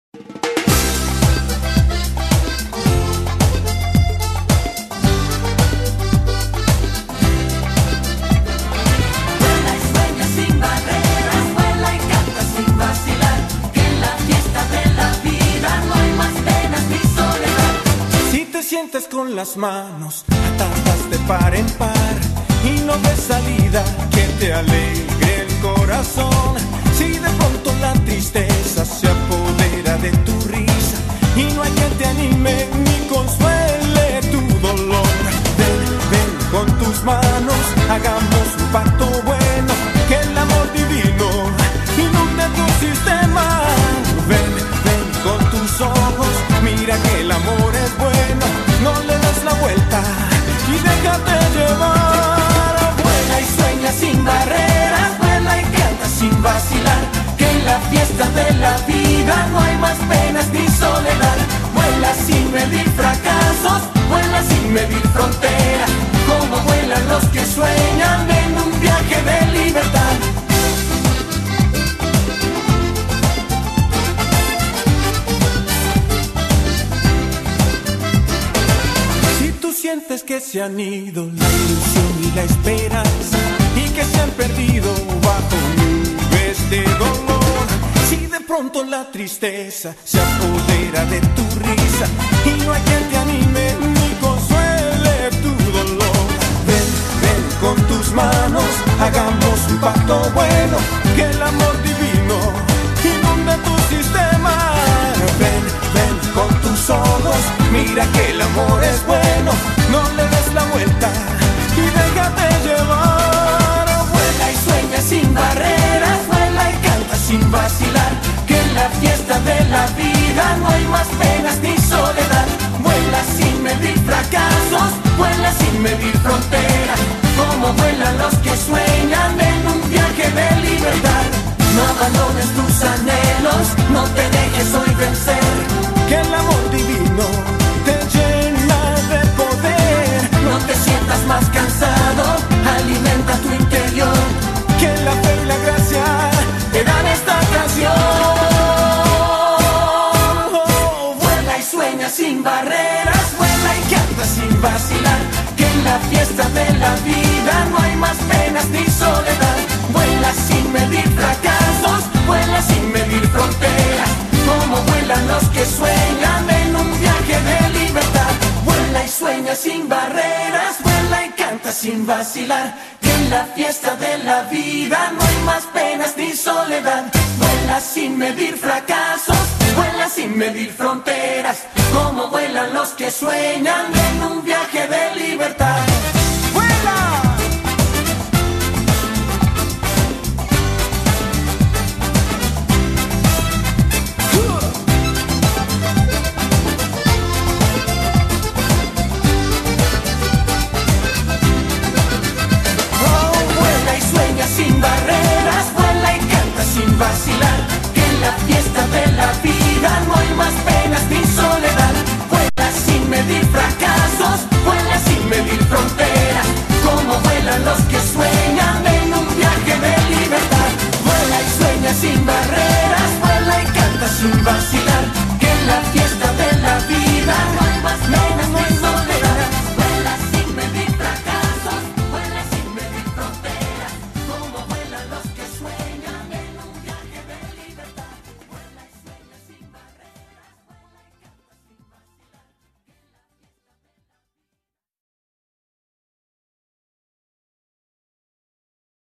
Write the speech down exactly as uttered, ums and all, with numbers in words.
Sientes con las manos atadas de par en par y no ves salida que te alegre el corazón. Si de pronto la tristeza se apodera de tu risa y no hay quien te anime ni consuele tu dolor, ven, ven con tus manos, hagamos un pacto bueno, que el amor divino inunde tu sistema. Ven, ven con tus ojos, mira que el amor es bueno, no le des la vuelta y déjate llevar. Vuela y sueña sin barreras, vuela y canta sin vacilar, que en la fiesta de la vida no hay más penas ni soledad. Vuela sin medir fracasos, vuela sin medir fronteras, como vuelan los que sueñan en un viaje de libertad. Sientes que se han ido la ilusión y la esperanza y que se han perdido bajo nubes de dolor. Si de pronto la tristeza se apodera de tu risa y no hay quien te anime ni consuele tu dolor, ven, ven con tus manos, hagamos un pacto bueno, que el amor divino inunde tu sistema. Ven, ven con tus ojos, mira que el amor es bueno, no le des la vuelta y déjate llevar. Vuela y sueña sin barreras, vuela y canta sin vacilar, que en la fiesta de la vida no hay más penas ni soledad. Vuela sin medir fracasos, vuela sin medir fronteras, como vuelan los que sueñan en un viaje de libertad. No abandones tus anhelos, no te dejes hoy vencer, que el amor divino te llena de poder. No te sientas más cansado, alimenta tu interior, que la fe y la gracia te dan esta canción. Oh, vuela y sueña sin barreras, vuela y canta sin vacilar, que en la fiesta de la vida no hay más penas ni soledad. Vuela sin medir fracasos, vuela sin medir fronteras, como vuelan los que sueñan en un viaje de libertad. Vuela y sueña sin barreras, vuela y canta sin vacilar, que en la fiesta de la vida no hay más penas ni soledad. Vuela sin medir fracasos, vuela sin medir fronteras, como vuelan los que sueñan en un viaje de libertad. ¡Vuela! Sin barreras, vuela y canta sin vacilar, que en la fiesta de la vida no hay más penas ni soledad. Vuela sin medir fracasos, vuela sin medir fronteras, como vuelan los que sueñan en un viaje de libertad. Vuela y sueña sin barreras, vuela y canta sin vacilar, que en la fiesta